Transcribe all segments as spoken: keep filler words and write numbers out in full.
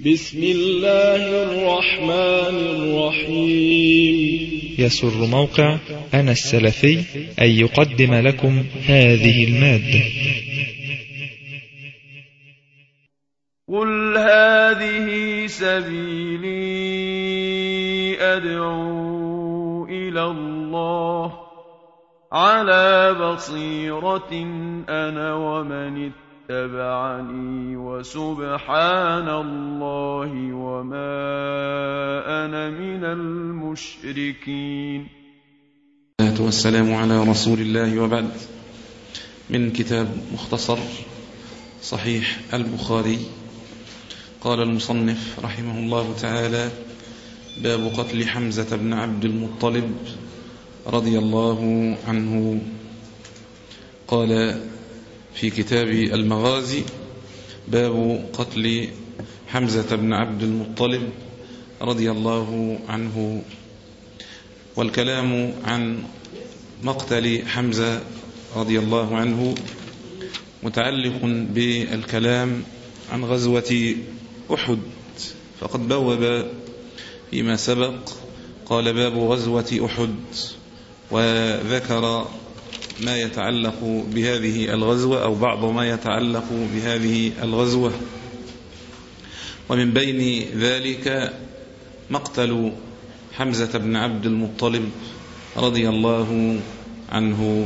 بسم الله الرحمن الرحيم. يسر موقع أنا السلفي أن يقدم لكم هذه المادة. قل هذه سبيلي أدعو إلى الله على بصيرة أنا ومن اتبعني وسبحان الله وما أنا من المشركين. والصلاة والسلام على رسول الله، وبعد. من كتاب مختصر صحيح البخاري، قال المصنف رحمه الله تعالى: باب قتل حمزة بن عبد المطلب رضي الله عنه. قال في كتاب المغازي: باب قتل حمزة بن عبد المطلب رضي الله عنه. والكلام عن مقتل حمزة رضي الله عنه متعلق بالكلام عن غزوة أحد، فقد بوب فيما سبق قال: باب غزوة أحد، وذكر ما يتعلق بهذه الغزوة أو بعض ما يتعلق بهذه الغزوة، ومن بين ذلك مقتل حمزة بن عبد المطلب رضي الله عنه.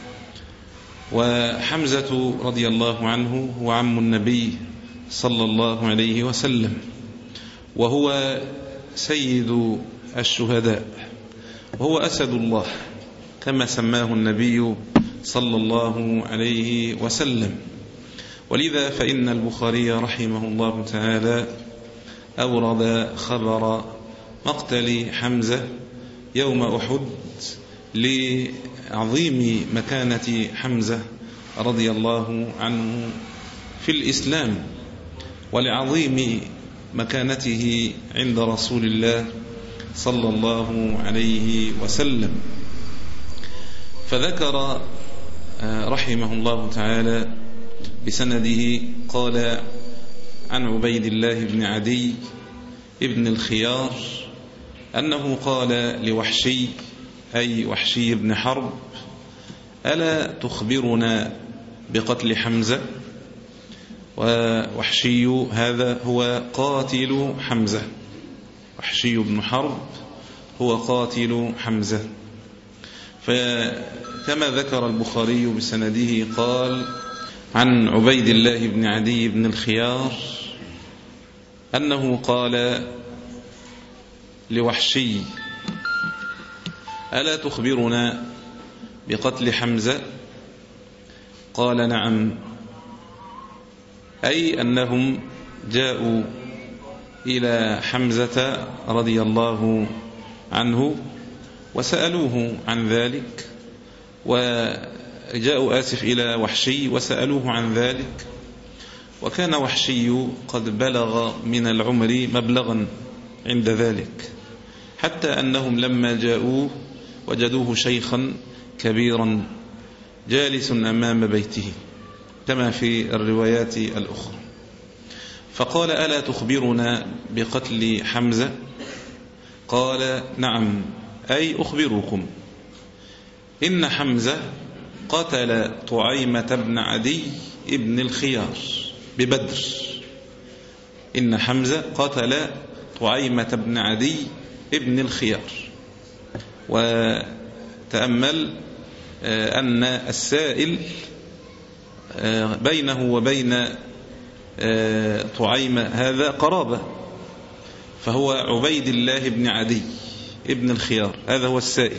وحمزة رضي الله عنه هو عم النبي صلى الله عليه وسلم، وهو سيد الشهداء، وهو أسد الله كما سماه النبي صلى الله عليه وسلم. ولذا فإن البخاري رحمه الله تعالى أورد خبر مقتل حمزة يوم أحد لعظيم مكانة حمزة رضي الله عنه في الإسلام، ولعظيم مكانته عند رسول الله صلى الله عليه وسلم. فذكر رحمه الله تعالى بسنده قال: عن عبيد الله بن عدي ابن الخيار أنه قال لوحشي، أي وحشي بن حرب: ألا تخبرنا بقتل حمزة؟ ووحشي هذا هو قاتل حمزة، وحشي بن حرب هو قاتل حمزة. فكما ذكر البخاري بسنده قال: عن عبيد الله بن عدي بن الخيار أنه قال لوحشي: ألا تخبرنا بقتل حمزة؟ قال: نعم. أي أنهم جاءوا إلى حمزة رضي الله عنه وسألوه عن ذلك، وجاءوا آسف إلى وحشي وسألوه عن ذلك، وكان وحشي قد بلغ من العمر مبلغا عند ذلك، حتى أنهم لما جاءوه وجدوه شيخا كبيرا جالس أمام بيته كما في الروايات الأخرى. فقال: ألا تخبرنا بقتل حمزة؟ قال: نعم. أي أخبركم إن حمزة قتل طعيمة بن عدي ابن الخيار ببدر. إن حمزة قتل طعيمة بن عدي ابن الخيار. وتأمل أن السائل بينه وبين طعيمة هذا قرابة، فهو عبيد الله بن عدي ابن الخيار، هذا هو السائل.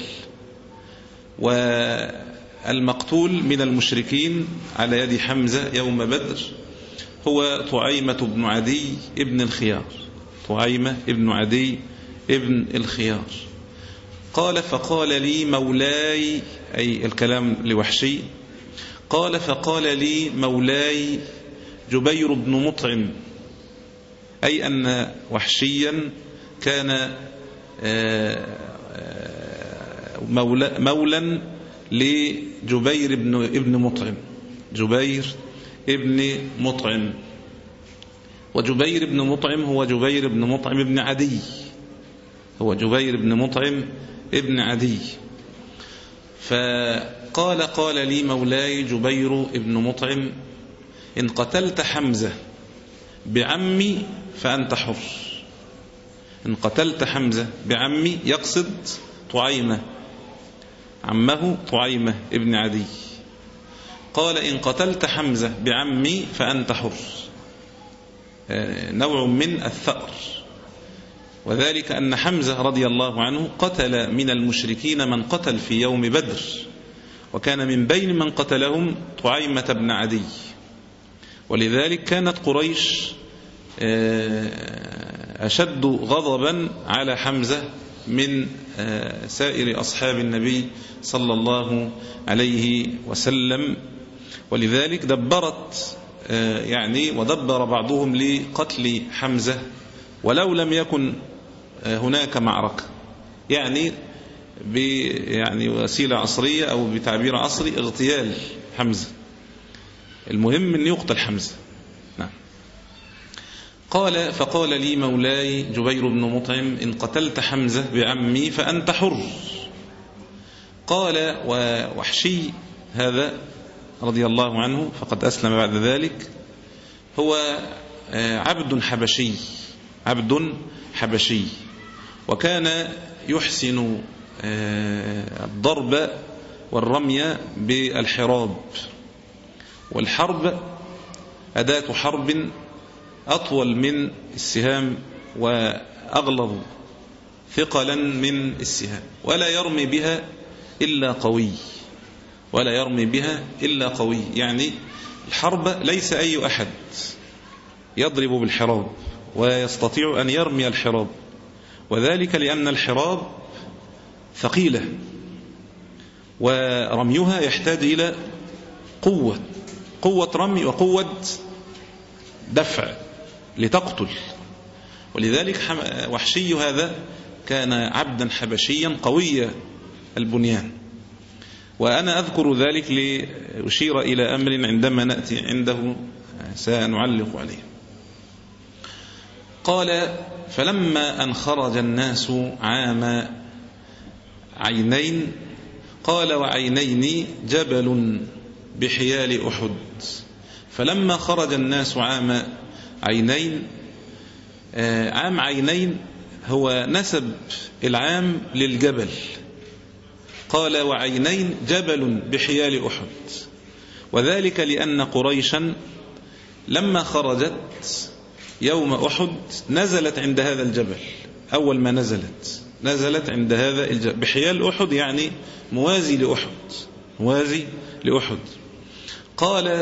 والمقتول من المشركين على يد حمزة يوم بدر هو طعيمة بن عدي ابن الخيار، طعيمة ابن عدي ابن الخيار. قال: فقال لي مولاي، أي الكلام لوحشي، قال: فقال لي مولاي جبير بن مطعم، أي أن وحشيا كان مولا, مولا لجبير بن ابن مطعم، جبير ابن مطعم. وجبير بن مطعم هو جبير بن مطعم ابن عدي، هو جبير بن مطعم ابن عدي. فقال قال لي مولاي جبير بن مطعم إن قتلت حمزة بعمي فأنت حر. إن قتلت حمزة بعمي يقصد طعيمة، عمه طعيمة ابن عدي. قال إن قتلت حمزة بعمي فأنت حر، نوع من الثأر، وذلك أن حمزة رضي الله عنه قتل من المشركين من قتل في يوم بدر، وكان من بين من قتلهم طعيمة بن عدي. ولذلك كانت قريش أشد غضبا على حمزة من سائر أصحاب النبي صلى الله عليه وسلم. ولذلك دبرت يعني ودبر بعضهم لقتل حمزة ولو لم يكن هناك معركة، يعني يعني وسيلة عصرية أو بتعبير عصري اغتيال حمزة، المهم أن يقتل حمزة. نعم. قال فقال لي مولاي جبير بن مطعم إن قتلت حمزة بعمي فأنت حر. قال ووحشي هذا رضي الله عنه فقد أسلم بعد ذلك، هو عبد حبشي، عبد حبشي، وكان يحسن الضرب والرمي بالحراب، والحرب أداة حرب أطول من السهام وأغلظ ثقلا من السهام، ولا يرمي بها إلا قوي، ولا يرمي بها إلا قوي. يعني الحرب ليس أي أحد يضرب بالحراب ويستطيع أن يرمي الحراب، وذلك لأن الحراب ثقيلة ورميها يحتاج إلى قوة، قوة رمي وقوة دفع لتقتل. ولذلك وحشي هذا كان عبدا حبشيا قوي البنيان، وأنا أذكر ذلك لأشير إلى أمر عندما نأتي عنده سنعلق عليه. قال فلما أن خرج الناس عام عينين، قال وعينين جبل بحيال أحد. فلما خرج الناس عام عينين، عام عينين هو نسب العام للجبل. قال وعينين جبل بحيال أحد، وذلك لأن قريشا لما خرجت يوم أحد نزلت عند هذا الجبل. أول ما نزلت نزلت عند هذا الجبل بحيال أحد، يعني موازي لأحد، موازي لأحد. قال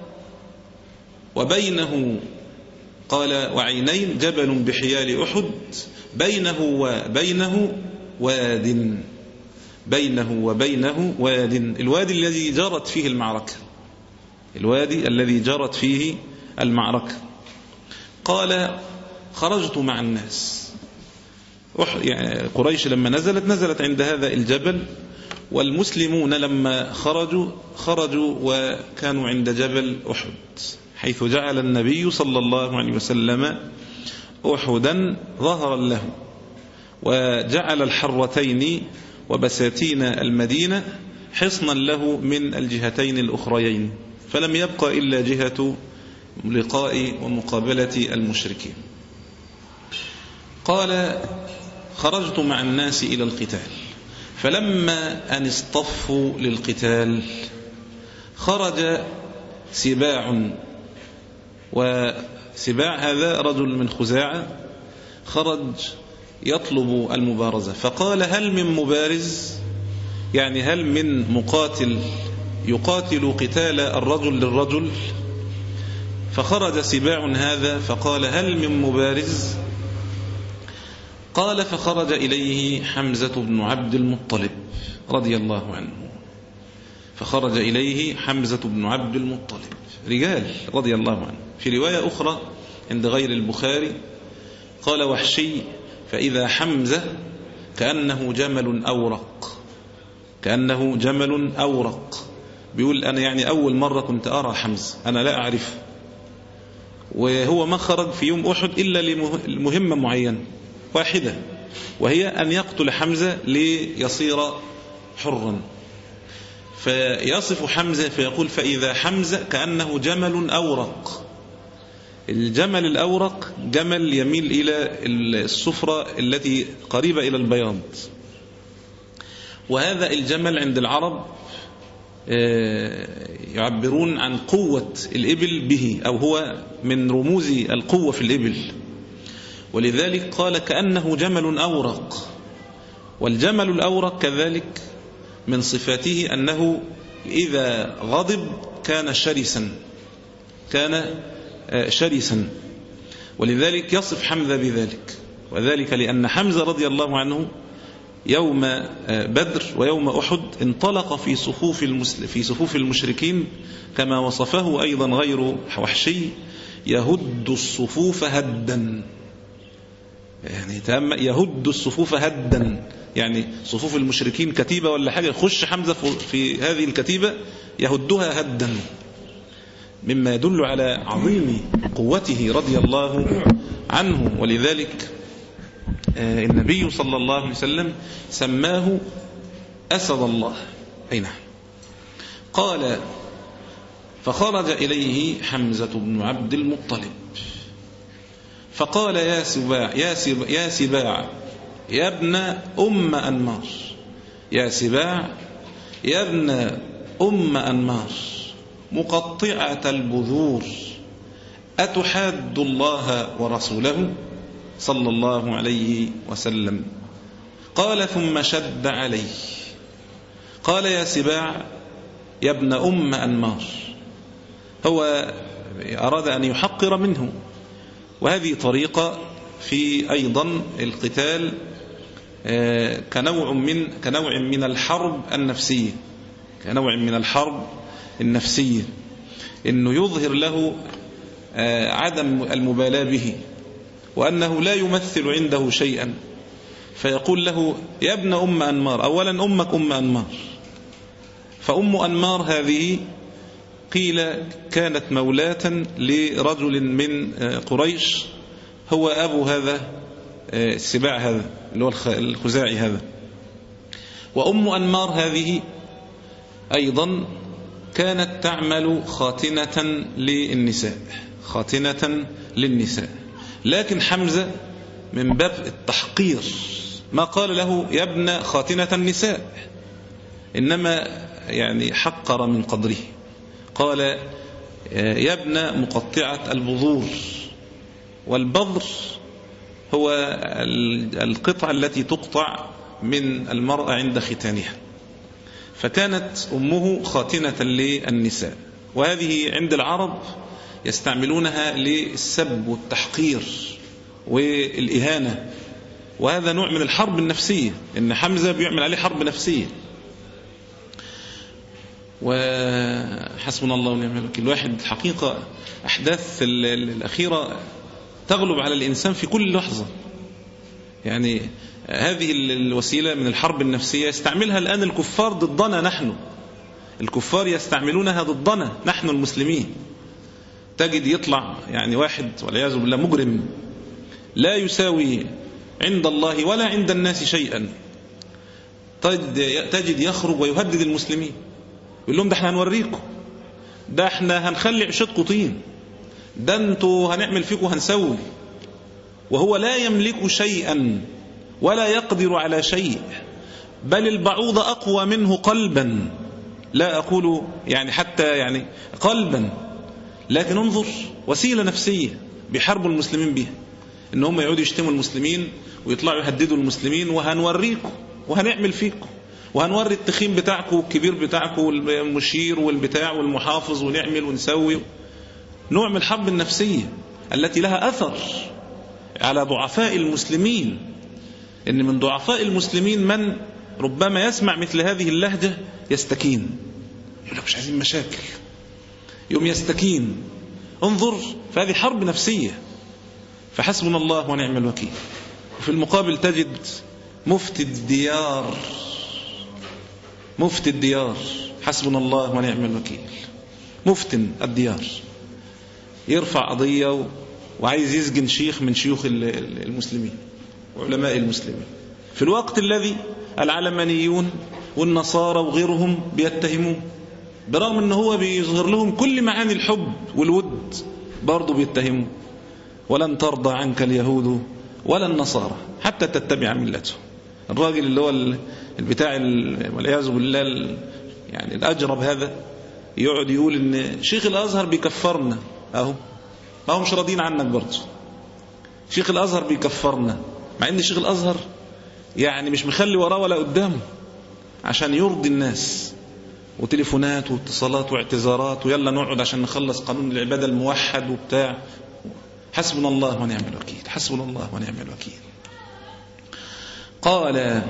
وبينه، قال وعينين جبل بحيال أحد بينه وبينه واد، بينه وبينه واد، الوادي الذي جرت فيه المعركة، الوادي الذي جرت فيه المعركة. قال خرجت مع الناس، يعني قريش لما نزلت نزلت عند هذا الجبل، والمسلمون لما خرجوا خرجوا وكانوا عند جبل أحد، حيث جعل النبي صلى الله عليه وسلم أحدا ظهرا له، وجعل الحرتين وبساتين المدينة حصنا له من الجهتين الأخريين، فلم يبقى إلا جهة لقاء ومقابلة المشركين. قال خرجت مع الناس إلى القتال، فلما أن اصطفوا للقتال خرج سباع، وسباع هذا رجل من خزاعة خرج يطلب المبارزة، فقال هل من مبارز، يعني هل من مقاتل يقاتل قتال الرجل للرجل؟ فخرج سباع هذا فقال هل من مبارز؟ قال فخرج إليه حمزة بن عبد المطلب رضي الله عنه، فخرج إليه حمزة بن عبد المطلب، رجال رضي الله عنه. في رواية أخرى عند غير البخاري قال وحشي فإذا حمزة كأنه جمل أورق، كأنه جمل أورق، بيقول أنا يعني أول مرة كنت أرى حمزة، أنا لا أعرفه، وهو ما خرج في يوم أحد إلا لمهمة معينة واحدة، وهي أن يقتل حمزة ليصير حرا. فيصف حمزة فيقول: فإذا حمزة كأنه جمل أورق. الجمل الأورق جمل يميل إلى الصفرة التي قريبة إلى البياض، وهذا الجمل عند العرب يعبرون عن قوة الإبل به، أو هو من رموز القوة في الإبل، ولذلك قال كأنه جمل أورق. والجمل الأورق كذلك من صفاته أنه إذا غضب كان شرسا كان شرسا ولذلك يصف حمزة بذلك، وذلك لأن حمزة رضي الله عنه يوم بدر ويوم أحد انطلق في صفوف في صفوف المشركين كما وصفه أيضا غير وحشي: يهد الصفوف هدا. يعني يهد الصفوف هدا، يعني صفوف المشركين كتيبة ولا حاجة، يخش حمزة في هذه الكتيبة يهدها هدا، مما يدل على عظيم قوته رضي الله عنه. ولذلك النبي صلى الله عليه وسلم سماه أسد الله. أي نعم. قال: فخرج إليه حمزة بن عبد المطلب فقال: يا سباع يا سباع يا, سباع يا ابن أم أنمار يا سباع يا ابن أم أنمار مقطعة البذور، أتحاد الله ورسوله صلى الله عليه وسلم؟ قال: ثم شد عليه قال: يا سباع يا ابن أم أنمار. هو أراد أن يحقر منه، وهذه طريقة في أيضا القتال كنوع من كنوع من الحرب النفسية كنوع من الحرب النفسية إنه يظهر له عدم المبالاة به، وأنه لا يمثل عنده شيئا، فيقول له: يا ابن أم أنمار. أولا أمك أم أنمار، فأم أنمار هذه قيل كانت مولاة لرجل من قريش، هو أبو هذا السباع هذا اللي هو الخزاعي هذا. وأم أنمار هذه أيضا كانت تعمل خاتنة للنساء خاتنة للنساء لكن حمزة من باب التحقير ما قال له يا ابن خاتنة النساء، إنما يعني حقر من قدره، قال: يا ابن مقطعة البذور. والبذر هو القطعة التي تقطع من المرأة عند ختانها، فكانت أمه خاتنة للنساء، وهذه عند العرب يستعملونها للسب والتحقير والإهانة، وهذا نوع من الحرب النفسية، إن حمزة بيعمل عليه حرب نفسية. وحسبنا الله ونعم الوكيل. الواحد حقيقة أحداث الأخيرة تغلب على الإنسان في كل لحظة، يعني هذه الوسيلة من الحرب النفسية يستعملها الآن الكفار ضدنا نحن، الكفار يستعملونها ضدنا نحن المسلمين. تجد يطلع يعني واحد والعياذ بالله مجرم لا يساوي عند الله ولا عند الناس شيئا، تجد يخرج ويهدد المسلمين، يقول لهم: ده احنا هنوريكم، ده احنا هنخلي عشتكم طين، ده انتوا هنعمل فيكم هنسوي، وهو لا يملك شيئا ولا يقدر على شيء، بل البعوض أقوى منه قلبا، لا أقول يعني حتى يعني قلبا، لكن انظر وسيلة نفسية بيحاربوا المسلمين بها، إن هم يعودوا يشتموا المسلمين ويطلعوا يهددوا المسلمين، وهنوريكم وهنعمل فيكم وهنوري التخيم بتاعكم والكبير بتاعكم والمشير والبتاع والمحافظ ونعمل ونسوي. نوع من الحرب النفسية التي لها أثر على ضعفاء المسلمين، إن من ضعفاء المسلمين من ربما يسمع مثل هذه اللهجة يستكين، يقول لك مش عايزين مشاكل، يوم يستكين. انظر، فهذه حرب نفسية، فحسبنا الله ونعم الوكيل. وفي المقابل تجد مفتي الديار مفتي الديار حسبنا الله ونعم الوكيل، مفتن الديار يرفع قضية وعايز يسجن شيخ من شيوخ المسلمين وعلماء المسلمين، في الوقت الذي العلمانيون والنصارى وغيرهم بيتهموه، برغم أنه هو بيظهر لهم كل معاني الحب والود، برضو بيتهموه. ولن ترضى عنك اليهود ولا النصارى حتى تتبع ملته. الراجل اللي هو البتاع والعياذ بالله يعني الأجرب هذا يقعد يقول إن شيخ الأزهر بيكفرنا، أهو ما هم مش راضين عنك برضه. شيخ الأزهر بيكفرنا، مع إن شيخ الأزهر يعني مش مخلي وراه ولا قدامه عشان يرضي الناس، وتليفونات واتصالات واعتذارات، ويلا نقعد عشان نخلص قانون العبادة الموحد وبتاع. حسبنا الله ونعم الوكيل، حسبنا الله ونعم الوكيل. قال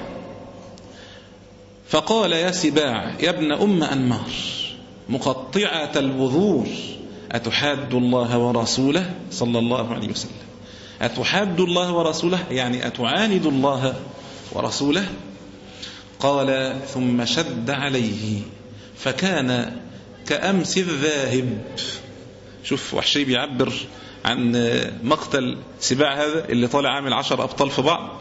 فقال يا سباع يا ابن أم أنمار مقطعة البذور أتحاد الله ورسوله صلى الله عليه وسلم، أتحاد الله ورسوله يعني أتعاند الله ورسوله. قال ثم شد عليه فكان كأمس الذاهب. شوف وحشي بيعبر عن مقتل سباع هذا اللي طالع عامل عشر أبطال في بعض.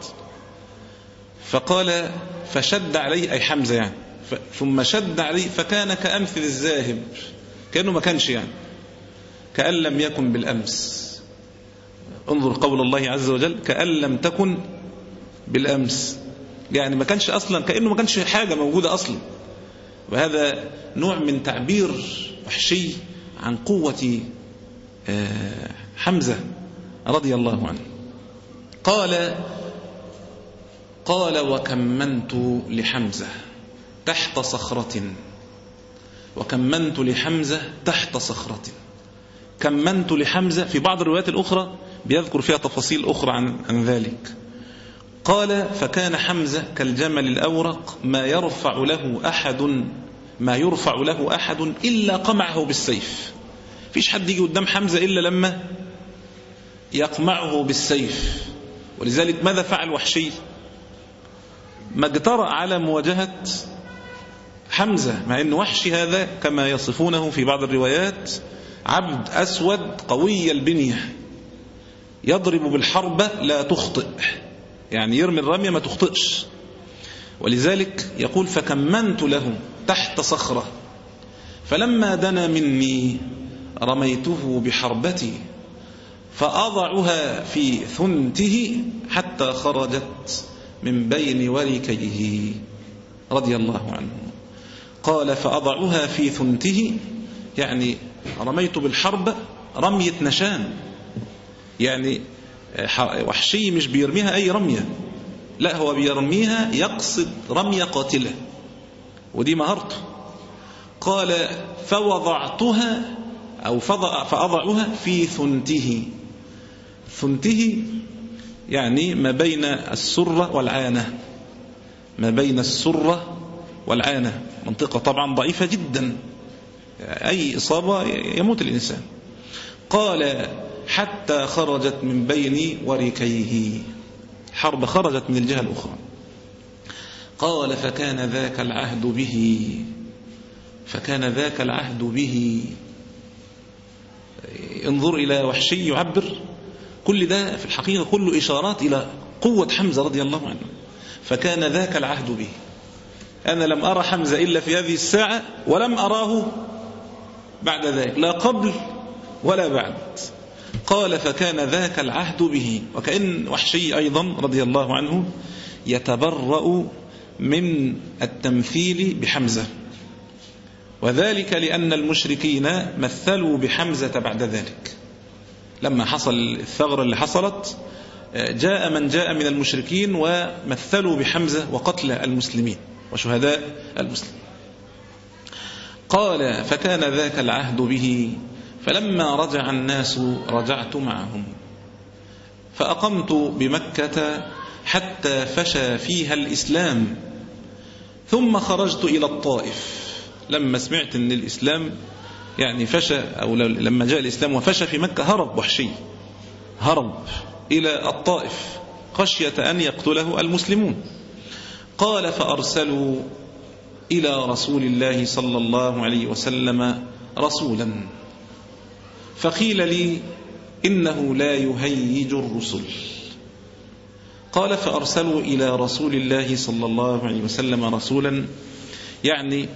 فقال فشد عليه أي حمزة يعني، ثم شد عليه فكان كأمثل الذاهب، كأنه ما كانش يعني، كأن لم يكن بالأمس. انظر قول الله عز وجل كأن لم تكن بالأمس، يعني ما كانش أصلا، كأنه ما كانش حاجة موجودة أصلا. وهذا نوع من تعبير وحشي عن قوة حمزة رضي الله عنه. قال قال وكمنت لحمزة تحت صخرة، وكمنت لحمزة تحت صخرة. كمنت لحمزة في بعض الروايات الأخرى بيذكر فيها تفاصيل أخرى عن, عن ذلك. قال فكان حمزة كالجمل الأورق ما يرفع له أحد ما يرفع له أحد إلا قمعه بالسيف. فيش حد يجي قدام حمزة إلا لما يقمعه بالسيف. ولذلك ماذا فعل وحشي؟ ما اجترأ على مواجهة حمزة، مع أن وحشي هذا كما يصفونه في بعض الروايات عبد أسود قوي البنية، يضرب بالحربة لا تخطئ، يعني يرمي الرمية ما تخطئش. ولذلك يقول فكمنت له تحت صخرة فلما دنا مني رميته بحربتي فأضعها في ثنته حتى خرجت من بين وركيه رضي الله عنه. قال فأضعها في ثنته يعني رميت بالحرب رمية نشان، يعني وحشي مش بيرميها أي رمية، لا هو بيرميها يقصد رمية قاتلة، ودي مهارته. قال فوضعتها أو فأضعها في ثنته. ثنته يعني ما بين السرة والعانة، ما بين السرة والعانة، منطقة طبعا ضعيفة جدا، أي إصابة يموت الإنسان. قال حتى خرجت من بين وركيه، حرب خرجت من الجهة الأخرى. قال فكان ذاك العهد به، فكان ذاك العهد به. انظر إلى وحشي يعبر، كل ده في الحقيقة كله إشارات إلى قوة حمزة رضي الله عنه. فكان ذاك العهد به، أنا لم أرى حمزة إلا في هذه الساعة، ولم أراه بعد ذلك، لا قبل ولا بعد. قال فكان ذاك العهد به. وكأن وحشي أيضا رضي الله عنه يتبرأ من التمثيل بحمزة، وذلك لأن المشركين مثلوا بحمزة بعد ذلك. لما حصل الثغرة اللي حصلت جاء من جاء من المشركين ومثلوا بحمزة وقتل المسلمين وشهداء المسلمين. قال فكان ذاك العهد به فلما رجع الناس رجعت معهم فأقمت بمكة حتى فشى فيها الإسلام ثم خرجت إلى الطائف. لما سمعت أن الإسلام يعني فشى، أو لما جاء الإسلام وفشى في مكة هرب وحشي، هرب إلى الطائف خشية أن يقتله المسلمون. قال فأرسلوا إلى رسول الله صلى الله عليه وسلم رسولا فقيل لي إنه لا يهيج الرسل. قال فأرسلوا إلى رسول الله صلى الله عليه وسلم رسولا، يعني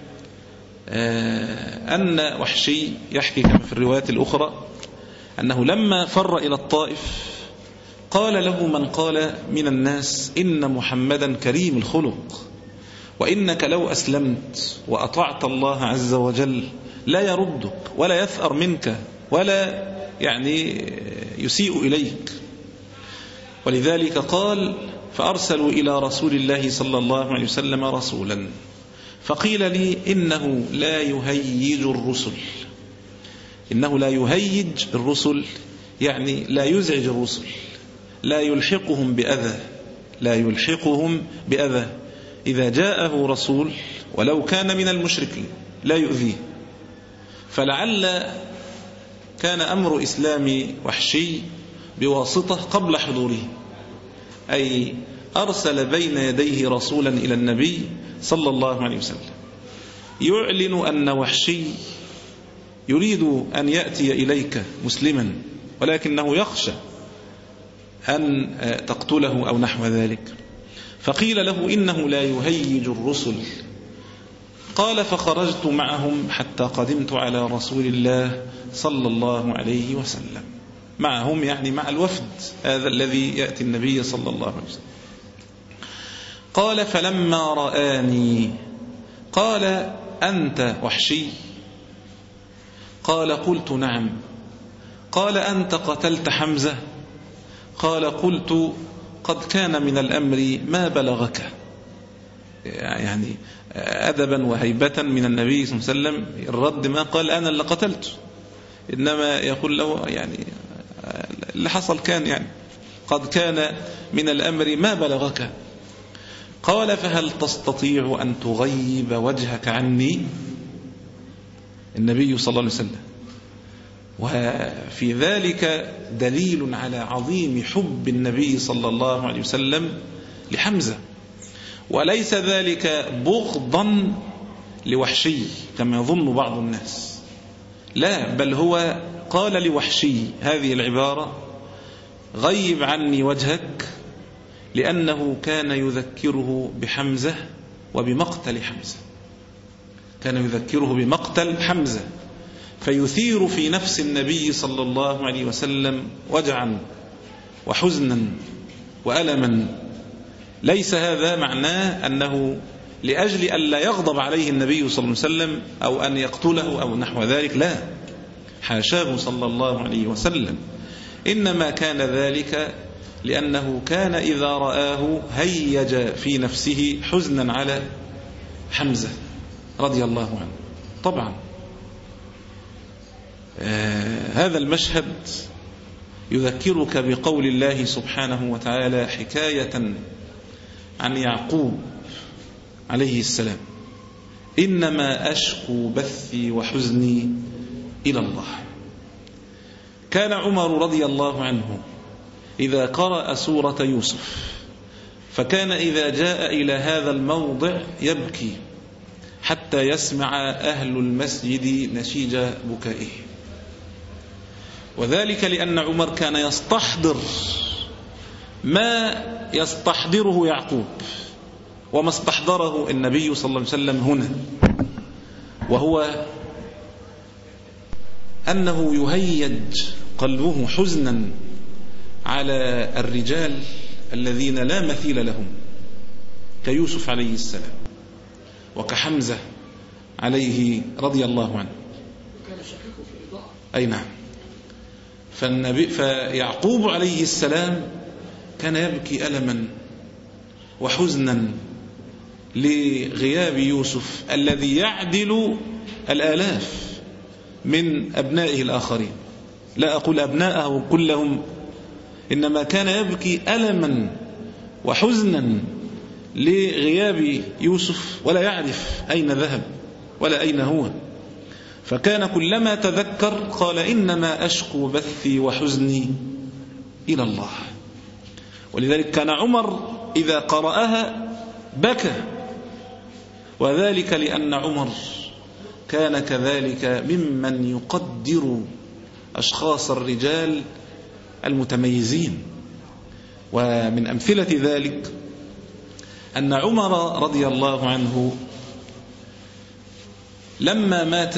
أن وحشي يحكي كما في الروايات الأخرى أنه لما فر إلى الطائف قال له من قال من الناس إن محمدا كريم الخلق، وإنك لو أسلمت وأطعت الله عز وجل لا يردك ولا يثأر منك ولا يعني يسيء إليك. ولذلك قال فأرسلوا إلى رسول الله صلى الله عليه وسلم رسولا، فقيل لي إنه لا يهيج الرسل. إنه لا يهيج الرسل يعني لا يزعج الرسل، لا يلحقهم بأذى، لا يلحقهم بأذى. إذا جاءه رسول ولو كان من المشركين لا يؤذيه. فلعل كان أمر إسلام وحشي بواسطة قبل حضوره، أي أرسل بين يديه رسولا إلى النبي صلى الله عليه وسلم يعلن أن وحشي يريد أن يأتي إليك مسلما ولكنه يخشى أن تقتله أو نحو ذلك. فقيل له إنه لا يهيج الرسل. قال فخرجت معهم حتى قدمت على رسول الله صلى الله عليه وسلم. معهم يعني مع الوفد هذا الذي يأتي النبي صلى الله عليه وسلم. قال فلما رآني قال أنت وحشي؟ قال قلت نعم. قال أنت قتلت حمزة؟ قال قلت قد كان من الأمر ما بلغك، يعني أدبا وهيبة من النبي صلى الله عليه وسلم الرد ما قال أنا اللي قتلته، إنما يقول له يعني اللي حصل كان يعني قد كان من الأمر ما بلغك. قال فهل تستطيع أن تغيب وجهك عني؟ النبي صلى الله عليه وسلم، وفي ذلك دليل على عظيم حب النبي صلى الله عليه وسلم لحمزة، وليس ذلك بغضا لوحشي كما يظن بعض الناس، لا، بل هو قال لوحشي هذه العبارة غيب عني وجهك لأنه كان يذكره بحمزة وبمقتل حمزة، كان يذكره بمقتل حمزة، فيثير في نفس النبي صلى الله عليه وسلم وجعا وحزنا وألما. ليس هذا معناه أنه لأجل أن لا يغضب عليه النبي صلى الله عليه وسلم أو أن يقتله أو نحو ذلك، لا، حاشاه صلى الله عليه وسلم، إنما كان ذلك لأنه كان إذا رآه هيج في نفسه حزنا على حمزة رضي الله عنه. طبعا آه هذا المشهد يذكرك بقول الله سبحانه وتعالى حكاية عن يعقوب عليه السلام: إنما أشكو بثي وحزني إلى الله. كان عمر رضي الله عنه إذا قرأ سورة يوسف فكان إذا جاء إلى هذا الموضع يبكي حتى يسمع أهل المسجد نشيج بكائه، وذلك لأن عمر كان يستحضر ما يستحضره يعقوب وما استحضره النبي صلى الله عليه وسلم هنا، وهو أنه يهيج قلبه حزنا على الرجال الذين لا مثيل لهم كيوسف عليه السلام وكحمزة عليه رضي الله عنه. أي نعم. فالنبي فيعقوب عليه السلام كان يبكي ألما وحزنا لغياب يوسف الذي يعدل الآلاف من أبنائه الآخرين، لا أقول أبنائه كلهم، إنما كان يبكي ألما وحزنا لغياب يوسف ولا يعرف أين ذهب ولا أين هو، فكان كلما تذكر قال إنما أشكو بثي وحزني إلى الله. ولذلك كان عمر إذا قرأها بكى، وذلك لأن عمر كان كذلك ممن يقدر أشخاص الرجال المتميزين. ومن أمثلة ذلك أن عمر رضي الله عنه لما مات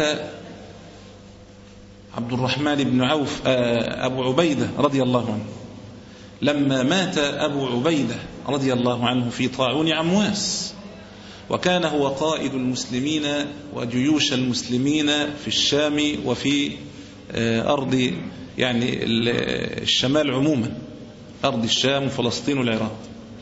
عبد الرحمن بن عوف أبو عبيدة رضي الله عنه لما مات أبو عبيدة رضي الله عنه في طاعون عمواس، وكان هو قائد المسلمين وجيوش المسلمين في الشام وفي أرض يعني الشمال عموما، أرض الشام وفلسطين والعراق.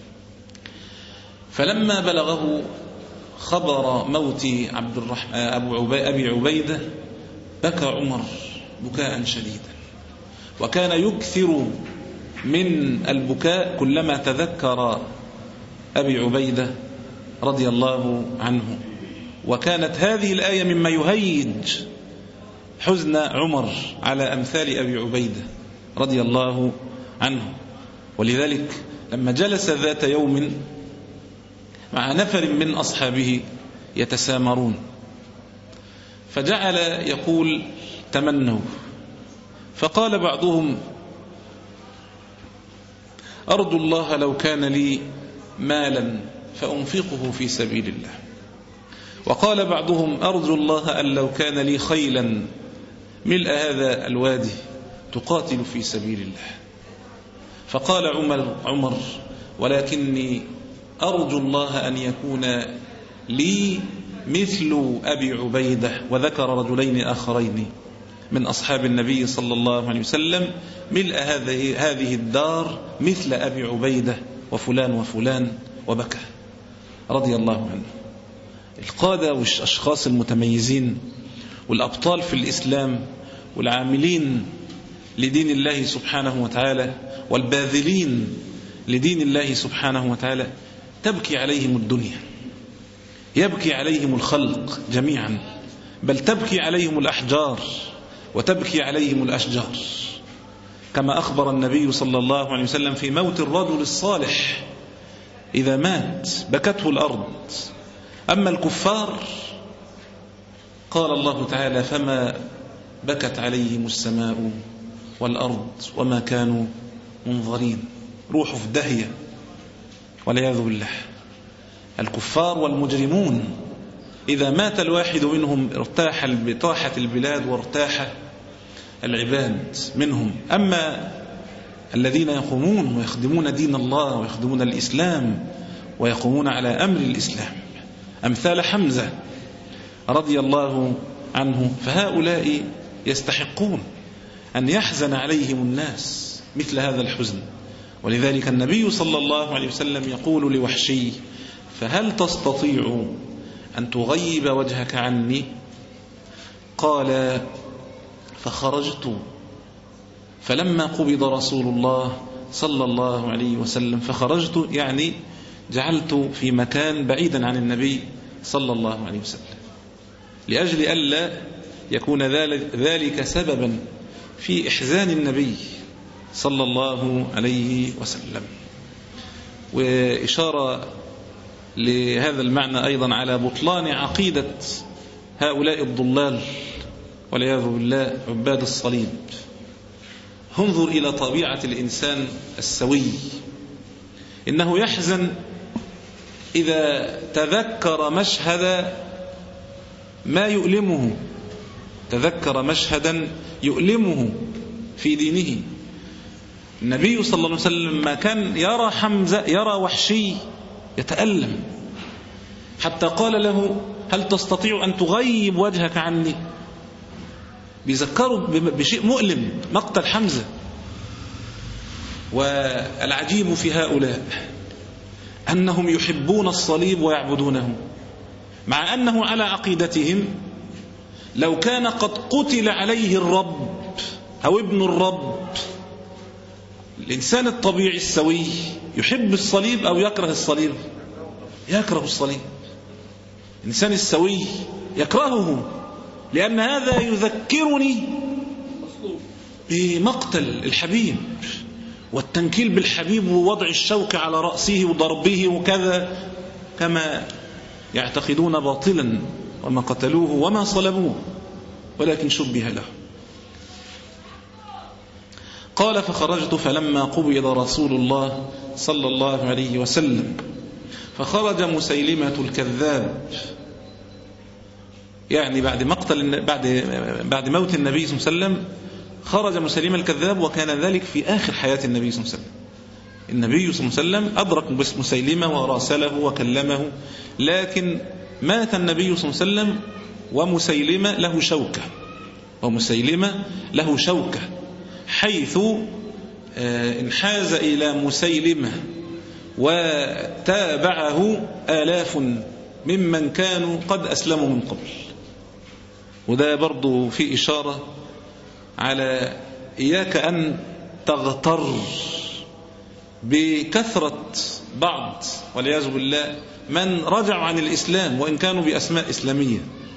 فلما بلغه خبر موت عبد الرحمن أبي عبيدة بكى عمر بكاء شديدا، وكان يكثر من البكاء كلما تذكر أبي عبيدة رضي الله عنه. وكانت هذه الآية مما يهيج حزن عمر على أمثال أبي عبيدة رضي الله عنه. ولذلك لما جلس ذات يوم مع نفر من أصحابه يتسامرون، فجعل يقول تمنوا، فقال بعضهم أرجو الله لو كان لي مالا فأنفقه في سبيل الله، وقال بعضهم أرجو الله أن لو كان لي خيلا ملء هذا الوادي تقاتل في سبيل الله. فقال عمر, عمر ولكني أرجو الله أن يكون لي مثل أبي عبيدة، وذكر رجلين آخرين من أصحاب النبي صلى الله عليه وسلم ملء هذه هذه الدار مثل أبي عبيدة وفلان وفلان، وبكى رضي الله عنه. القادة والأشخاص المتميزين والأبطال في الإسلام والعاملين لدين الله سبحانه وتعالى والباذلين لدين الله سبحانه وتعالى تبكي عليهم الدنيا، يبكي عليهم الخلق جميعا، بل تبكي عليهم الأحجار وتبكي عليهم الأشجار، كما أخبر النبي صلى الله عليه وسلم في موت الرجل الصالح إذا مات بكته الأرض. أما الكفار قال الله تعالى فما بكت عليهم السماء والأرض وما كانوا منظرين، روحوا في داهية والعياذ بالله. الكفار والمجرمون إذا مات الواحد منهم ارتاح ارتاحت البلاد وارتاح العباد منهم. أما الذين يقومون ويخدمون دين الله ويخدمون الإسلام ويقومون على أمر الإسلام أمثال حمزة رضي الله عنه، فهؤلاء يستحقون أن يحزن عليهم الناس مثل هذا الحزن. ولذلك النبي صلى الله عليه وسلم يقول لوحشي فهل تستطيع أن تغيب وجهك عني؟ قال فخرجت، فلما قبض رسول الله صلى الله عليه وسلم فخرجت، يعني جعلت في مكان بعيدا عن النبي صلى الله عليه وسلم، لأجل ألا يكون ذلك سببا في إحزان النبي صلى الله عليه وسلم. وإشارة لهذا المعنى أيضا على بطلان عقيدة هؤلاء الضلال والعياذ بالله عباد الصليب. انظر إلى طبيعة الإنسان السوي، إنه يحزن إذا تذكر مشهد ما يؤلمه، تذكر مشهدا يؤلمه في دينه. النبي صلى الله عليه وسلم ما كان يرى حمزة يرى وحشي يتألم، حتى قال له هل تستطيع أن تغيب وجهك عني؟ بيذكروا بشيء مؤلم، مقتل حمزة. والعجيب في هؤلاء أنهم يحبون الصليب ويعبدونه، مع أنه على عقيدتهم لو كان قد قتل عليه الرب أو ابن الرب، الإنسان الطبيعي السوي يحب الصليب أو يكره الصليب؟ يكره الصليب. الإنسان السوي يكرهه، لأن هذا يذكرني بمقتل الحبيب والتنكيل بالحبيب ووضع الشوك على رأسه وضربه وكذا، كما يعتقدون باطلا، وما قتلوه وما صلبوه ولكن شبه له. قال فخرجت فلما قبض رسول الله صلى الله عليه وسلم فخرج مسيلمة الكذاب، يعني بعد مقتل بعد بعد موت النبي صلى الله عليه وسلم خرج مسيلمة الكذاب، وكان ذلك في آخر حياة النبي صلى الله عليه وسلم. النبي صلى الله عليه وسلم أدرك مسيلمة وراسله وكلمه، لكن مات النبي صلى الله عليه وسلم ومسيلمة له شوكة، ومسيلمة له شوكة حيث انحاز إلى مسيلمة وتابعه آلاف ممن كانوا قد أسلموا من قبل. وده برضو في إشارة على إياك أن تغتر بكثرة بعض والعياذ بالله من رجعوا عن الإسلام وإن كانوا بأسماء إسلامية،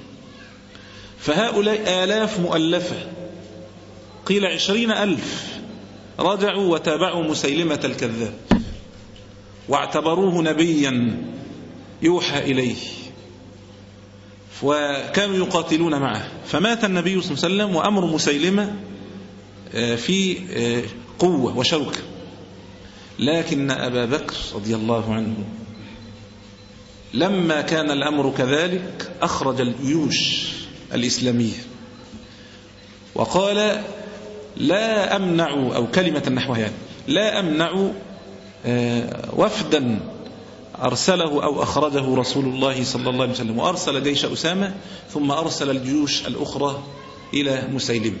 فهؤلاء آلاف مؤلفة، قيل عشرين ألف رجعوا وتابعوا مسيلمة الكذاب واعتبروه نبيا يوحى إليه، وكانوا يقاتلون معه. فمات النبي صلى الله عليه وسلم وأمر مسيلمة في قوة وشوكة، لكن أبا بكر رضي الله عنه لما كان الأمر كذلك أخرج الجيوش الإسلامية وقال لا أمنع، أو كلمة نحوها يعني لا أمنع وفدا أرسله أو أخرجه رسول الله صلى الله عليه وسلم، وأرسل جيش أسامة ثم أرسل الجيوش الأخرى إلى مسيلمة.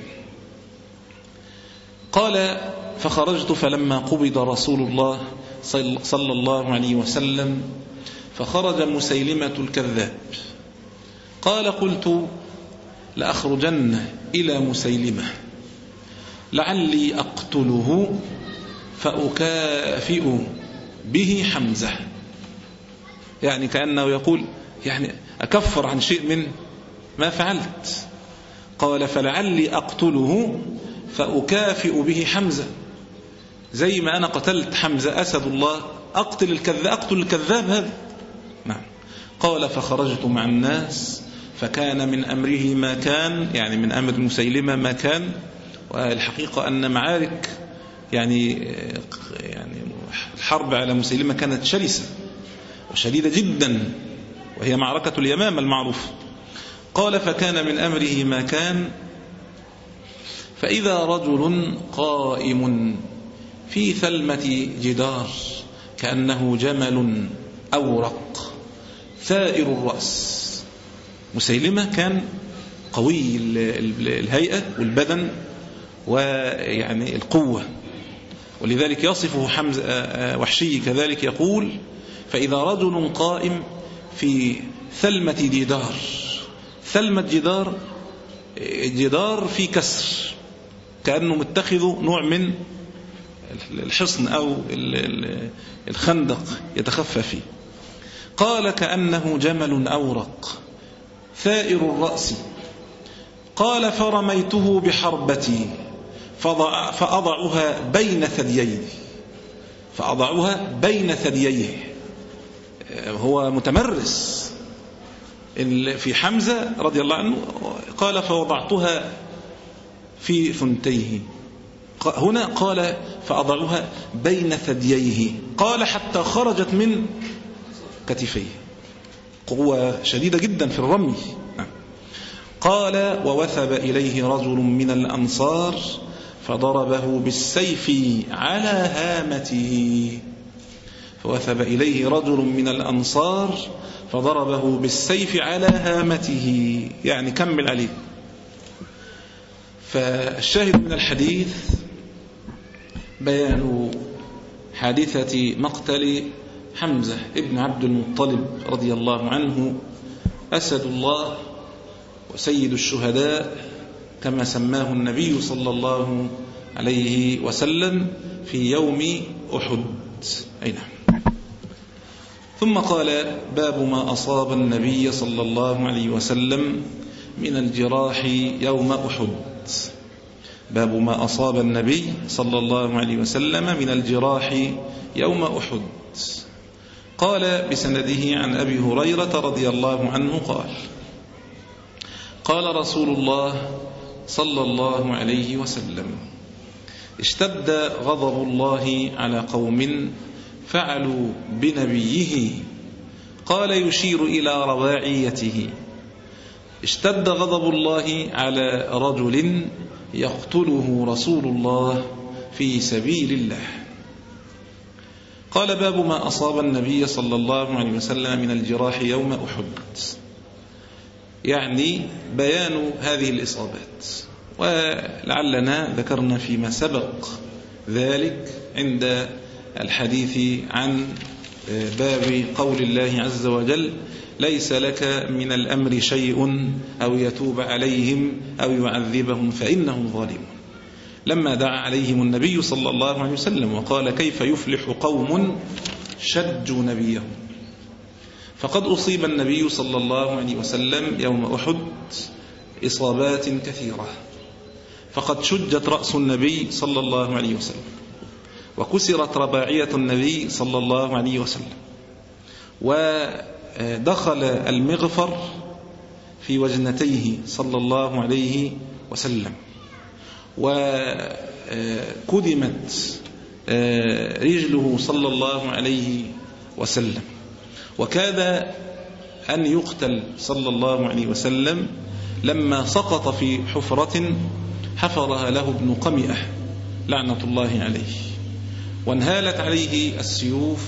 قال فخرجت فلما قبض رسول الله صلى الله عليه وسلم فخرج مسيلمة الكذاب. قال قلت لأخرجن إلى مسيلمة لعلي أقتله فأكافئ به حمزة، يعني كأنه يقول يعني أكفر عن شيء من ما فعلت. قال فلعلي أقتله فأكافئ به حمزة، زي ما أنا قتلت حمزة أسد الله أقتل الكذاب أقتل الكذاب هذا. نعم. قال فخرجت مع الناس فكان من أمره ما كان، يعني من أمر مسيلمة ما كان. والحقيقة أن معارك يعني يعني الحرب على مسيلمة كانت شرسة وشديدة جدا، وهي معركة اليمامة المعروفة. قال فكان من أمره ما كان، فإذا رجل قائم في ثلمة جدار كأنه جمل أورق ثائر الرأس. مسيلمة كان قوي الهيئة والبدن ويعني القوة، ولذلك يصفه حمزة وحشي كذلك يقول فإذا رجل قائم في ثلمة جدار. ثلمة جدار جدار في كسر، كأنه متخذ نوع من الحصن أو الخندق يتخفى فيه. قال كأنه جمل أورق ثائر الرأس. قال فرميته بحربتي فأضعها بين ثدييه فأضعها بين ثدييه هو متمرس في حمزة رضي الله عنه. قال فوضعتها في ثنتيه، هنا قال فأضعها بين ثدييه، قال حتى خرجت من كتفيه، قوة شديدة جدا في الرمي. قال ووثب إليه رجل من الأنصار فضربه بالسيف على هامته. فوثب إليه رجل من الأنصار فضربه بالسيف على هامته، يعني كمل عليه. فالشاهد من الحديث بيان حادثة مقتل حمزة ابن عبد المطلب رضي الله عنه، أسد الله وسيد الشهداء كما سماه النبي صلى الله عليه وسلم في يوم أحد. أي نعم. ثم قال باب ما أصاب النبي صلى الله عليه وسلم من الجراح يوم أحد. باب ما أصاب النبي صلى الله عليه وسلم من الجراح يوم أحد. قال بسنده عن أبي هريرة رضي الله عنه قال قال رسول الله صلى الله عليه وسلم اشتد غضب الله على قوم فعلوا بنبيه. قال يشير إلى رباعيته: اشتد غضب الله على رجل يقتله رسول الله في سبيل الله. قال: باب ما أصاب النبي صلى الله عليه وسلم من الجراح يوم أحد، يعني بيان هذه الإصابات. ولعلنا ذكرنا فيما سبق ذلك عند الحديث عن باب قول الله عز وجل: ليس لك من الأمر شيء أو يتوب عليهم أو يعذبهم فإنهم ظالمون، لما دعا عليهم النبي صلى الله عليه وسلم وقال: كيف يفلح قوم شجوا نبيهم. فقد أصيب النبي صلى الله عليه وسلم يوم أحد إصابات كثيرة، فقد شجت رأس النبي صلى الله عليه وسلم، وكسرت رباعية النبي صلى الله عليه وسلم، ودخل المغفر في وجنتيه صلى الله عليه وسلم، وكدمت رجله صلى الله عليه وسلم، وكاد أن يقتل صلى الله عليه وسلم لما سقط في حفرة حفرها له ابن قمئة لعنة الله عليه، وانهالت عليه السيوف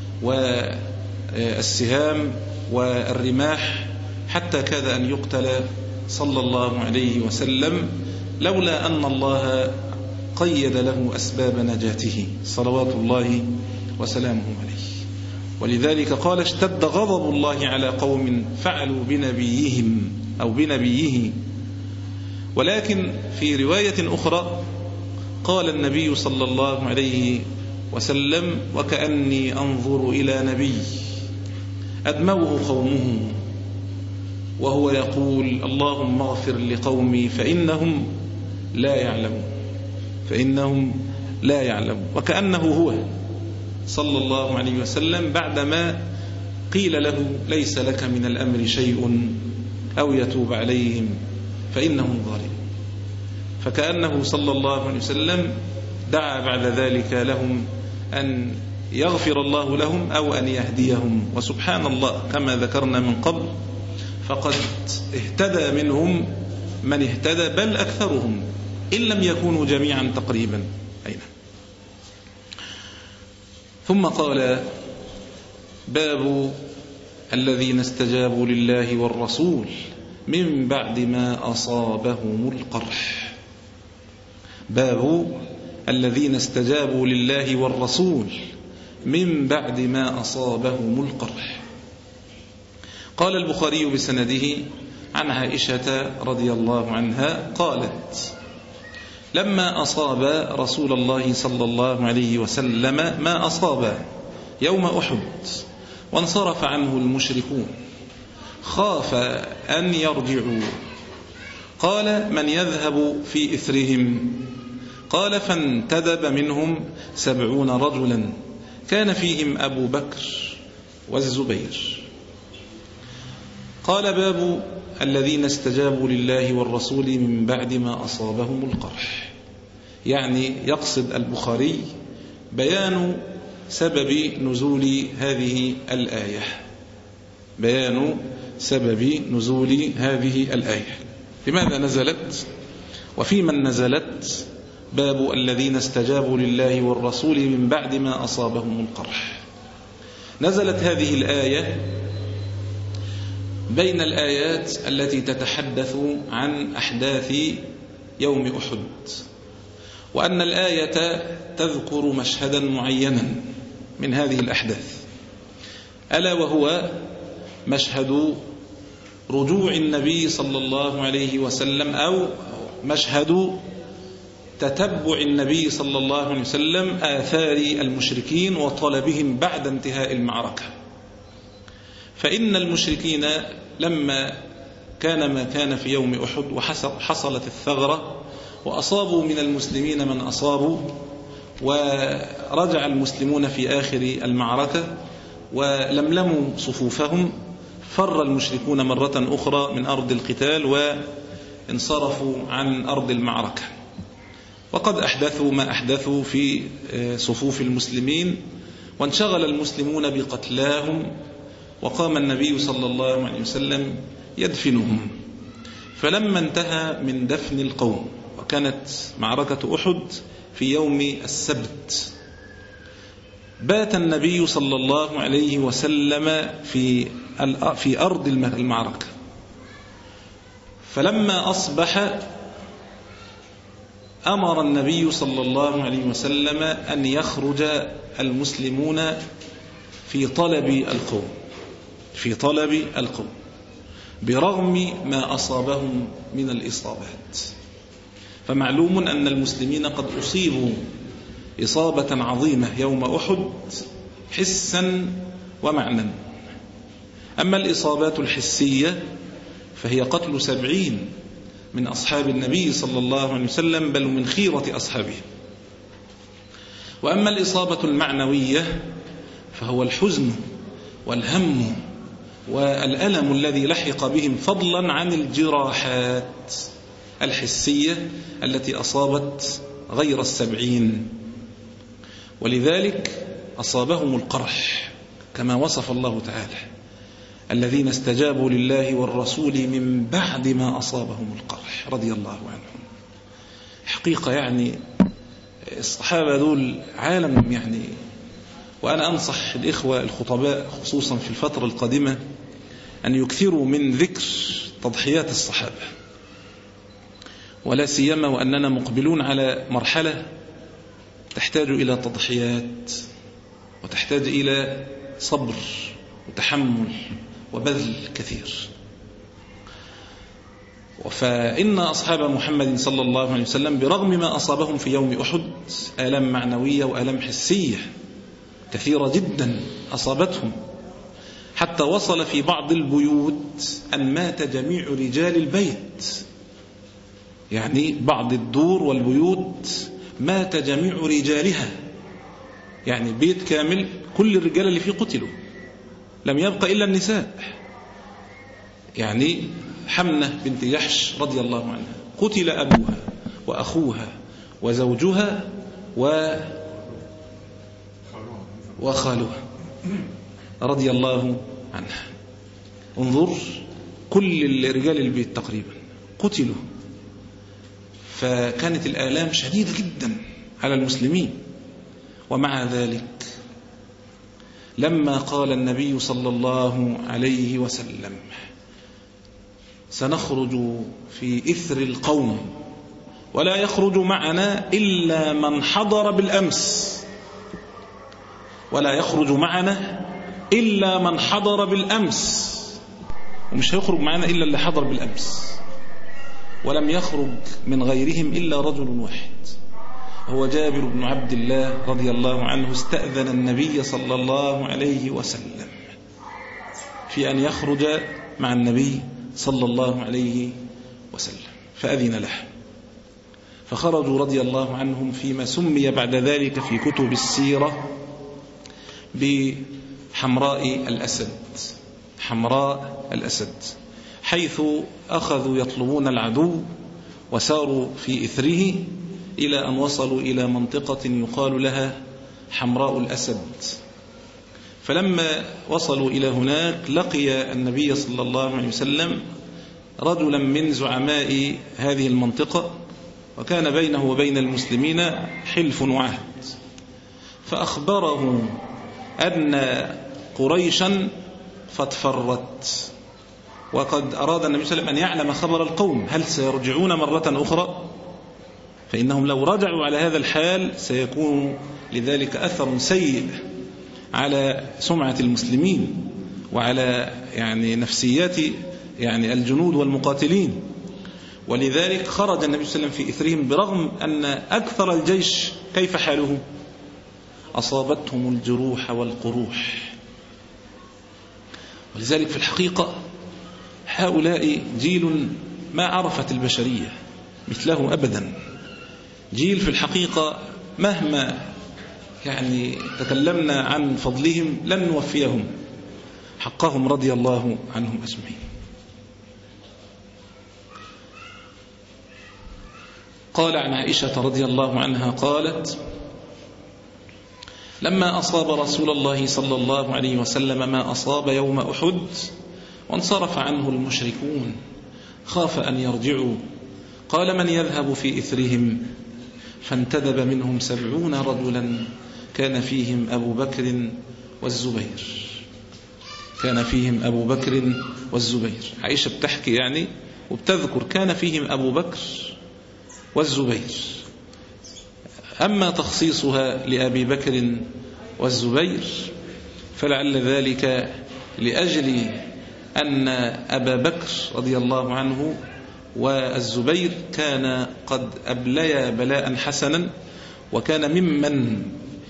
والسهام والرماح حتى كاد أن يقتل صلى الله عليه وسلم، لولا أن الله قيد له أسباب نجاته صلوات الله وسلامه عليه. ولذلك قال: اشتد غضب الله على قوم فعلوا بنبيهم أو بنبيه. ولكن في رواية أخرى قال النبي صلى الله عليه وسلم: وكأني أنظر إلى نبي أدموه قومه وهو يقول: اللهم اغفر لقومي فإنهم لا يعلمون فإنهم لا يعلمون. وكأنه هو صلى الله عليه وسلم بعدما قيل له: ليس لك من الأمر شيء أو يتوب عليهم فإنهم ظالمون. فكأنه صلى الله عليه وسلم دعا بعد ذلك لهم أن يغفر الله لهم أو أن يهديهم. وسبحان الله كما ذكرنا من قبل فقد اهتدى منهم من اهتدى، بل أكثرهم إن لم يكونوا جميعا تقريبا. أين ثم قال: باب الذين استجابوا لله والرسول من بعد ما أصابهم القرح. باب الذين استجابوا لله والرسول من بعد ما أصابهم القرح. قال البخاري بسنده عن عائشة رضي الله عنها قالت: لما أصاب رسول الله صلى الله عليه وسلم ما أصاب يوم أحد وانصرف عنه المشركون خاف أن يرجعوا، قال: من يذهب في إثرهم؟ قال: فانتدب منهم سبعون رجلا كان فيهم أبو بكر والزبير. قال: باب الذين استجابوا لله والرسول من بعد ما أصابهم القرح، يعني يقصد البخاري بيان سبب نزول هذه الآية، بيان سبب نزول هذه الآية، لماذا نزلت وفي من نزلت. باب الذين استجابوا لله والرسول من بعد ما أصابهم القرح. نزلت هذه الآية بين الآيات التي تتحدث عن أحداث يوم أحد، وأن الآية تذكر مشهدا معينا من هذه الأحداث، ألا وهو مشهد رجوع النبي صلى الله عليه وسلم، أو مشهد تتبع النبي صلى الله عليه وسلم آثار المشركين وطلبهم بعد انتهاء المعركة. فإن المشركين لما كان ما كان في يوم أحد وحصلت الثغرة وأصابوا من المسلمين من أصابوا، ورجع المسلمون في آخر المعركة ولملموا صفوفهم، فر المشركون مرة أخرى من أرض القتال وانصرفوا عن أرض المعركة. وقد أحدثوا ما أحدثوا في صفوف المسلمين، وانشغل المسلمون بقتلاهم، وقام النبي صلى الله عليه وسلم يدفنهم. فلما انتهى من دفن القوم، وكانت معركة أحد في يوم السبت، بات النبي صلى الله عليه وسلم في في أرض المعركة. فلما أصبح أمر النبي صلى الله عليه وسلم أن يخرج المسلمون في طلب القوم في طلب القوم برغم ما أصابهم من الإصابات. فمعلوم أن المسلمين قد أصيبوا إصابة عظيمة يوم أحد حسا ومعنى. أما الإصابات الحسية فهي قتل سبعين من أصحاب النبي صلى الله عليه وسلم، بل من خيرة أصحابه. وأما الإصابة المعنوية فهو الحزن والهم والألم الذي لحق بهم، فضلا عن الجراحات الحسية التي أصابت غير السبعين. ولذلك أصابهم القرح كما وصف الله تعالى: الذين استجابوا لله والرسول من بعد ما أصابهم القرح رضي الله عنهم. حقيقة يعني الصحابة دول عالم يعني. وأنا أنصح الإخوة الخطباء خصوصا في الفترة القادمة أن يكثروا من ذكر تضحيات الصحابة، ولا سيما وأننا مقبلون على مرحلة تحتاج إلى تضحيات، وتحتاج إلى صبر وتحمل وبذل كثير. فإن أصحاب محمد صلى الله عليه وسلم برغم ما أصابهم في يوم أحد آلام معنوية وآلام حسية كثيرة جدا أصابتهم، حتى وصل في بعض البيوت أن مات جميع رجال البيت. يعني بعض الدور والبيوت مات جميع رجالها، يعني بيت كامل كل الرجال اللي فيه قتلوا، لم يبقى إلا النساء. يعني حمنة بنت جحش رضي الله عنها قتل أبوها وأخوها وزوجها و وخالها رضي الله عنها. انظر، كل رجال البيت تقريبا قتلوا. فكانت الآلام شديدة جدا على المسلمين. ومع ذلك لما قال النبي صلى الله عليه وسلم: سنخرج في إثر القوم ولا يخرج معنا إلا من حضر بالأمس، ولا يخرج معنا إلا من حضر بالأمس، ومش هيخرج معنا إلا اللي حضر بالأمس. ولم يخرج من غيرهم إلا رجل واحد، هو جابر بن عبد الله رضي الله عنه. استأذن النبي صلى الله عليه وسلم في أن يخرج مع النبي صلى الله عليه وسلم، فأذن له، فخرجوا رضي الله عنهم فيما سمي بعد ذلك في كتب السيرة بحمراء الأسد، حمراء الأسد، حيث أخذوا يطلبون العدو وساروا في إثره إلى أن وصلوا إلى منطقة يقال لها حمراء الأسد. فلما وصلوا إلى هناك لقي النبي صلى الله عليه وسلم رجلا من زعماء هذه المنطقة، وكان بينه وبين المسلمين حلف وعهد، فأخبره أن قريشا فتفرت، وقد أراد النبي صلى الله عليه وسلم أن يعلم خبر القوم، هل سيرجعون مرة أخرى؟ فإنهم لو رجعوا على هذا الحال سيكون لذلك أثر سيء على سمعة المسلمين وعلى يعني نفسيات يعني الجنود والمقاتلين. ولذلك خرج النبي صلى الله عليه وسلم في إثرهم، برغم أن أكثر الجيش كيف حاله؟ أصابتهم الجروح والقروح. ولذلك في الحقيقة هؤلاء جيل ما عرفت البشرية مثله أبدا، جيل في الحقيقة مهما يعني تكلمنا عن فضلهم لن نوفيهم حقهم رضي الله عنهم أجمعين. قال عن عائشة رضي الله عنها قالت: لما أصاب رسول الله صلى الله عليه وسلم ما أصاب يوم أحد وانصرف عنه المشركون خاف أن يرجعوا، قال: من يذهب في إثرهم؟ فانتدب منهم سبعون رجلا كان فيهم أبو بكر والزبير كان فيهم أبو بكر والزبير عائشة بتحكي يعني وبتذكر كان فيهم أبو بكر والزبير. أما تخصيصها لأبي بكر والزبير فلعل ذلك لأجل أن أبا بكر رضي الله عنه والزبير كان قد أبليا بلاء حسنا، وكان ممن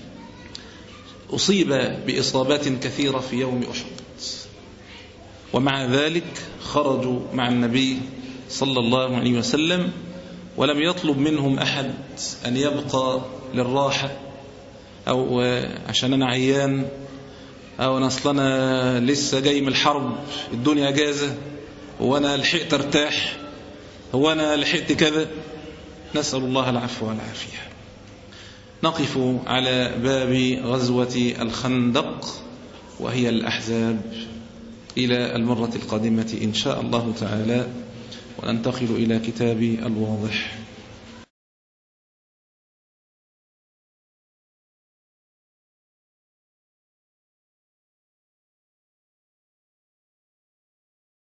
أصيب بإصابات كثيرة في يوم أحد، ومع ذلك خرجوا مع النبي صلى الله عليه وسلم، ولم يطلب منهم أحد أن يبقى للراحة أو عشان أنا عيان أو نصلنا لسه جاي من الحرب الدنيا جازة وأنا لحقت ارتاح وأنا لحقت كذا. نسأل الله العفو والعافية. نقف على باب غزوة الخندق وهي الأحزاب إلى المرة القادمة إن شاء الله تعالى، وننتقل إلى كتاب الواضح.